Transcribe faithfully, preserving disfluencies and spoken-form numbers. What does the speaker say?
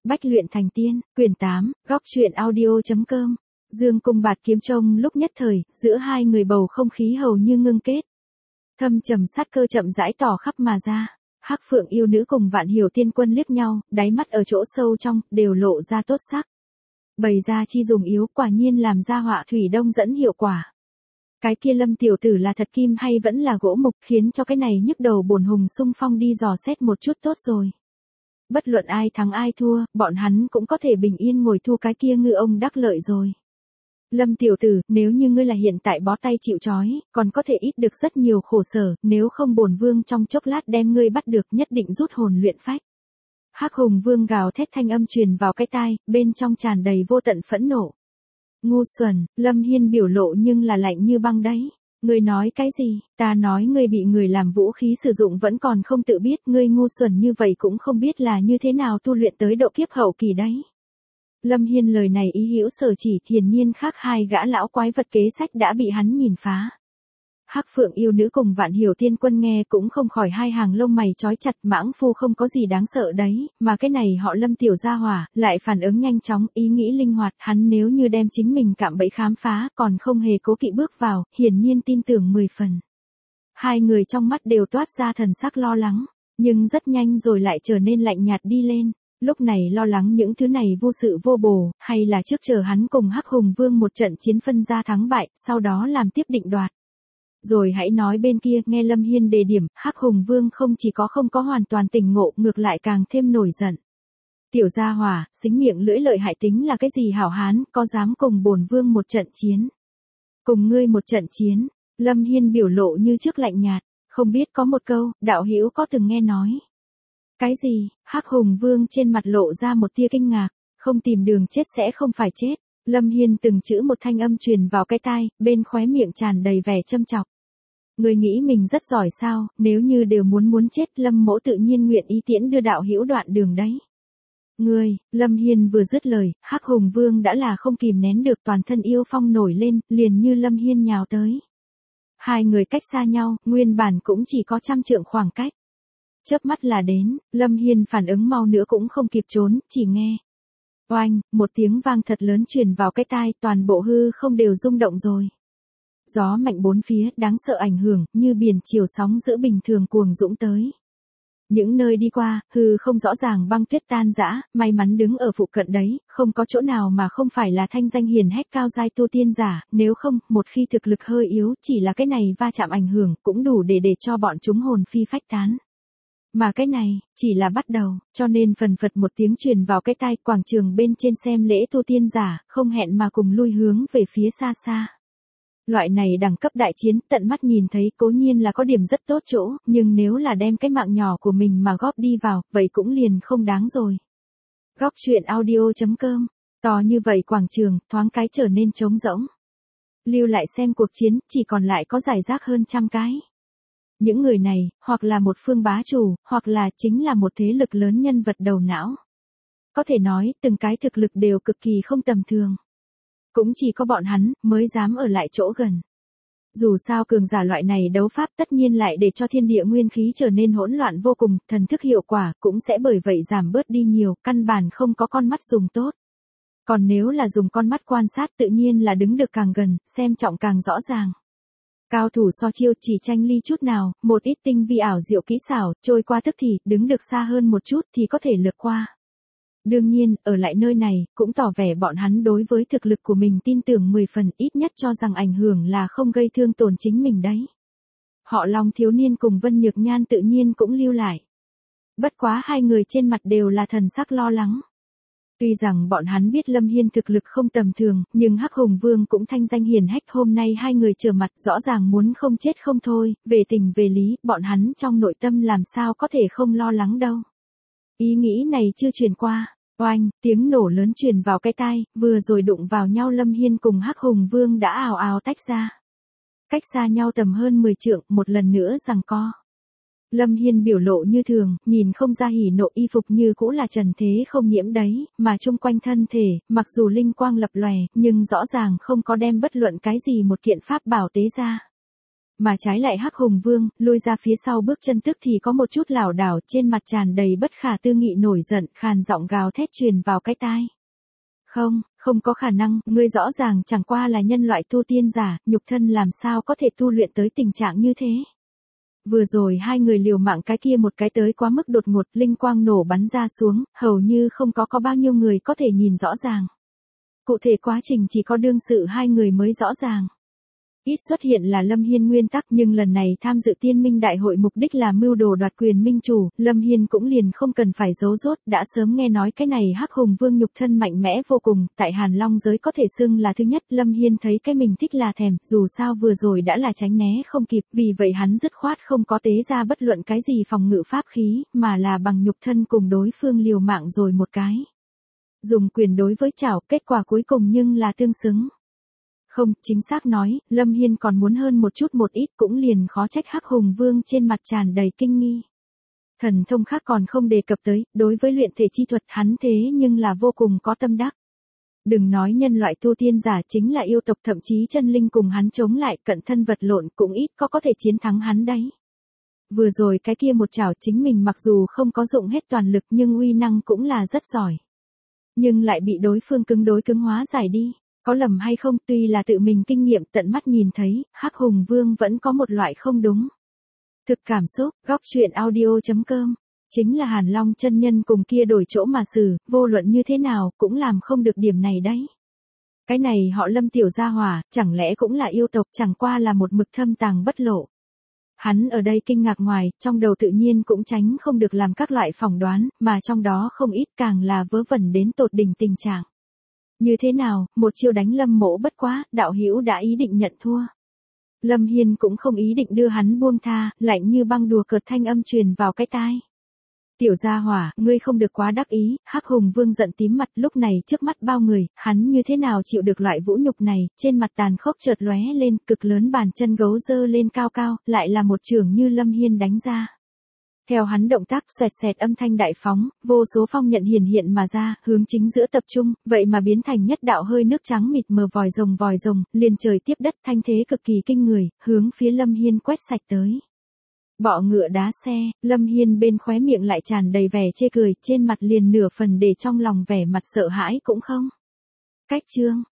Bách luyện thành tiên, quyển tám, góc truyện audio.com. Dương Cung Bạt Kiếm trông lúc nhất thời, giữa hai người bầu không khí hầu như ngưng kết. Thâm trầm sát cơ chậm rãi tỏ khắp mà ra. Hắc Phượng yêu nữ cùng Vạn Hiểu Tiên Quân liếc nhau, đáy mắt ở chỗ sâu trong, đều lộ ra tốt sắc. Bày ra chi dùng yếu, quả nhiên làm ra họa thủy đông dẫn hiệu quả. Cái kia Lâm tiểu tử là thật kim hay vẫn là gỗ mục, khiến cho cái này nhức đầu bổn hùng xung phong đi dò xét một chút tốt rồi. Bất luận ai thắng ai thua, bọn hắn cũng có thể bình yên ngồi thu cái kia ngư ông đắc lợi rồi. Lâm tiểu tử, nếu như ngươi là hiện tại bó tay chịu trói, còn có thể ít được rất nhiều khổ sở, nếu không bổn vương trong chốc lát đem ngươi bắt được, nhất định rút hồn luyện phách. Hắc Hùng Vương gào thét thanh âm truyền vào cái tai, bên trong tràn đầy vô tận phẫn nộ. Ngu xuẩn, Lâm Hiên biểu lộ nhưng là lạnh như băng đấy. Ngươi nói cái gì? Ta nói ngươi bị người làm vũ khí sử dụng vẫn còn không tự biết, ngươi ngu xuẩn như vậy cũng không biết là như thế nào tu luyện tới độ kiếp hậu kỳ đấy. Lâm Hiên lời này ý hữu sở chỉ, hiển nhiên khác hai gã lão quái vật kế sách đã bị hắn nhìn phá. Hắc Phượng yêu nữ cùng Vạn Hiểu Tiên Quân nghe cũng không khỏi hai hàng lông mày chói chặt, mãng phu không có gì đáng sợ đấy, mà cái này họ Lâm tiểu gia hỏa, lại phản ứng nhanh chóng, ý nghĩ linh hoạt, hắn nếu như đem chính mình cạm bẫy khám phá, còn không hề cố kỵ bước vào, hiển nhiên tin tưởng mười phần. Hai người trong mắt đều toát ra thần sắc lo lắng, nhưng rất nhanh rồi lại trở nên lạnh nhạt đi lên. Lúc này lo lắng những thứ này vô sự vô bổ, hay là trước chờ hắn cùng Hắc Hùng Vương một trận chiến phân ra thắng bại, sau đó làm tiếp định đoạt. Rồi hãy nói bên kia, nghe Lâm Hiên đề điểm, Hắc Hùng Vương không chỉ có không có hoàn toàn tỉnh ngộ, ngược lại càng thêm nổi giận. Tiểu gia hỏa, xính miệng lưỡi lợi hại tính là cái gì hảo hán, có dám cùng bổn vương một trận chiến? Cùng ngươi một trận chiến? Lâm Hiên biểu lộ như trước lạnh nhạt, không biết có một câu, đạo hữu có từng nghe nói. Cái gì? Hắc Hùng Vương trên mặt lộ ra một tia kinh ngạc, không tìm đường chết sẽ không phải chết. Lâm Hiên từng chữ một thanh âm truyền vào cái tai, bên khóe miệng tràn đầy vẻ châm chọc. Người nghĩ mình rất giỏi sao, nếu như đều muốn muốn chết, Lâm mỗ tự nhiên nguyện ý tiễn đưa đạo hữu đoạn đường đấy. Ngươi, Lâm Hiên vừa dứt lời, Hắc Hùng Vương đã là không kìm nén được, toàn thân yêu phong nổi lên, liền như Lâm Hiên nhào tới. Hai người cách xa nhau, nguyên bản cũng chỉ có trăm trượng khoảng cách. Chớp mắt là đến, Lâm Hiên phản ứng mau nữa cũng không kịp trốn, chỉ nghe. Oanh, một tiếng vang thật lớn truyền vào cái tai, toàn bộ hư không đều rung động rồi. Gió mạnh bốn phía, đáng sợ ảnh hưởng, như biển chiều sóng giữa bình thường cuồng dũng tới. Những nơi đi qua, hư không rõ ràng băng tuyết tan rã, may mắn đứng ở phụ cận đấy, không có chỗ nào mà không phải là thanh danh hiển hách cao giai tu tiên giả, nếu không, một khi thực lực hơi yếu, chỉ là cái này va chạm ảnh hưởng, cũng đủ để để cho bọn chúng hồn phi phách tán. Mà cái này, chỉ là bắt đầu, cho nên phần phật một tiếng truyền vào cái tai, quảng trường bên trên xem lễ tu tiên giả, không hẹn mà cùng lui hướng về phía xa xa. Loại này đẳng cấp đại chiến, tận mắt nhìn thấy cố nhiên là có điểm rất tốt chỗ, nhưng nếu là đem cái mạng nhỏ của mình mà góp đi vào, vậy cũng liền không đáng rồi. Góc truyện audio.com, to như vậy quảng trường, thoáng cái trở nên trống rỗng. Lưu lại xem cuộc chiến, chỉ còn lại có rải rác hơn trăm cái. Những người này, hoặc là một phương bá chủ, hoặc là chính là một thế lực lớn nhân vật đầu não. Có thể nói, từng cái thực lực đều cực kỳ không tầm thường. Cũng chỉ có bọn hắn, mới dám ở lại chỗ gần. Dù sao cường giả loại này đấu pháp tất nhiên lại để cho thiên địa nguyên khí trở nên hỗn loạn vô cùng, thần thức hiệu quả cũng sẽ bởi vậy giảm bớt đi nhiều, căn bản không có con mắt dùng tốt. Còn nếu là dùng con mắt quan sát tự nhiên là đứng được càng gần, xem trọng càng rõ ràng. Cao thủ so chiêu chỉ tranh ly chút nào, một ít tinh vi ảo diệu kỹ xảo, trôi qua tức thì, đứng được xa hơn một chút thì có thể lược qua. Đương nhiên, ở lại nơi này, cũng tỏ vẻ bọn hắn đối với thực lực của mình tin tưởng mười phần, ít nhất cho rằng ảnh hưởng là không gây thương tổn chính mình đấy. Họ Long thiếu niên cùng Vân Nhược Nhan tự nhiên cũng lưu lại. Bất quá hai người trên mặt đều là thần sắc lo lắng. Tuy rằng bọn hắn biết Lâm Hiên thực lực không tầm thường, nhưng Hắc Hùng Vương cũng thanh danh hiển hách, hôm nay hai người trở mặt rõ ràng muốn không chết không thôi, về tình về lý, bọn hắn trong nội tâm làm sao có thể không lo lắng đâu. Ý nghĩ này chưa truyền qua, oanh, tiếng nổ lớn truyền vào cái tai, vừa rồi đụng vào nhau Lâm Hiên cùng Hắc Hùng Vương đã ào ào tách ra. Cách xa nhau tầm hơn mười trượng, một lần nữa giằng co. Lâm Hiên biểu lộ như thường, nhìn không ra hỉ nộ, y phục như cũ là trần thế không nhiễm đấy, mà chung quanh thân thể, mặc dù linh quang lập lòe, nhưng rõ ràng không có đem bất luận cái gì một kiện pháp bảo tế ra. Mà trái lại Hắc Hùng Vương, lui ra phía sau bước chân tức thì có một chút lảo đảo, trên mặt tràn đầy bất khả tư nghị nổi giận, khàn giọng gào thét truyền vào cái tai. Không, không có khả năng, ngươi rõ ràng chẳng qua là nhân loại tu tiên giả, nhục thân làm sao có thể tu luyện tới tình trạng như thế. Vừa rồi hai người liều mạng cái kia một cái tới quá mức đột ngột, linh quang nổ bắn ra xuống, hầu như không có có bao nhiêu người có thể nhìn rõ ràng. Cụ thể quá trình chỉ có đương sự hai người mới rõ ràng. Ít xuất hiện là Lâm Hiên nguyên tắc, nhưng lần này tham dự Tiên Minh Đại hội mục đích là mưu đồ đoạt quyền minh chủ, Lâm Hiên cũng liền không cần phải giấu rốt, đã sớm nghe nói cái này Hắc Hùng Vương nhục thân mạnh mẽ vô cùng, tại Hàn Long giới có thể xưng là thứ nhất, Lâm Hiên thấy cái mình thích là thèm, dù sao vừa rồi đã là tránh né không kịp, vì vậy hắn dứt khoát không có tế ra bất luận cái gì phòng ngự pháp khí, mà là bằng nhục thân cùng đối phương liều mạng rồi một cái. Dùng quyền đối với chảo, kết quả cuối cùng nhưng là tương xứng. Không, chính xác nói, Lâm Hiên còn muốn hơn một chút một ít, cũng liền khó trách Hắc Hùng Vương trên mặt tràn đầy kinh nghi. Thần thông khác còn không đề cập tới, đối với luyện thể chi thuật hắn thế nhưng là vô cùng có tâm đắc. Đừng nói nhân loại tu tiên giả, chính là yêu tộc thậm chí chân linh cùng hắn chống lại, cận thân vật lộn cũng ít có có thể chiến thắng hắn đấy. Vừa rồi cái kia một chảo chính mình mặc dù không có dụng hết toàn lực nhưng uy năng cũng là rất giỏi. Nhưng lại bị đối phương cứng đối cứng hóa giải đi. Có lầm hay không, tuy là tự mình kinh nghiệm tận mắt nhìn thấy, Hắc Hùng Vương vẫn có một loại không đúng. Thực cảm xúc, góc truyện audio chấm com. Chính là Hàn Long chân nhân cùng kia đổi chỗ mà xử, vô luận như thế nào, cũng làm không được điểm này đấy. Cái này họ Lâm tiểu gia hỏa, chẳng lẽ cũng là yêu tộc, chẳng qua là một mực thâm tàng bất lộ. Hắn ở đây kinh ngạc ngoài, trong đầu tự nhiên cũng tránh không được làm các loại phỏng đoán, mà trong đó không ít càng là vớ vẩn đến tột đỉnh tình trạng. Như thế nào, một chiêu đánh Lâm Mỗ bất quá, đạo hữu đã ý định nhận thua. Lâm Hiên cũng không ý định đưa hắn buông tha, lạnh như băng đùa cợt thanh âm truyền vào cái tai. Tiểu gia hỏa, ngươi không được quá đắc ý, Hắc Hùng Vương giận tím mặt, lúc này trước mắt bao người, hắn như thế nào chịu được loại vũ nhục này, trên mặt tàn khốc chợt lóe lên, cực lớn bàn chân gấu dơ lên cao cao, lại là một chưởng như Lâm Hiên đánh ra. Theo hắn động tác xoẹt xẹt âm thanh đại phóng, vô số phong nhận hiển hiện mà ra, hướng chính giữa tập trung, vậy mà biến thành nhất đạo hơi nước trắng mịt mờ vòi rồng vòi rồng, liền trời tiếp đất, thanh thế cực kỳ kinh người, hướng phía Lâm Hiên quét sạch tới. Bọ ngựa đá xe, Lâm Hiên bên khóe miệng lại tràn đầy vẻ chê cười, trên mặt liền nửa phần để trong lòng vẻ mặt sợ hãi cũng không. Cách chương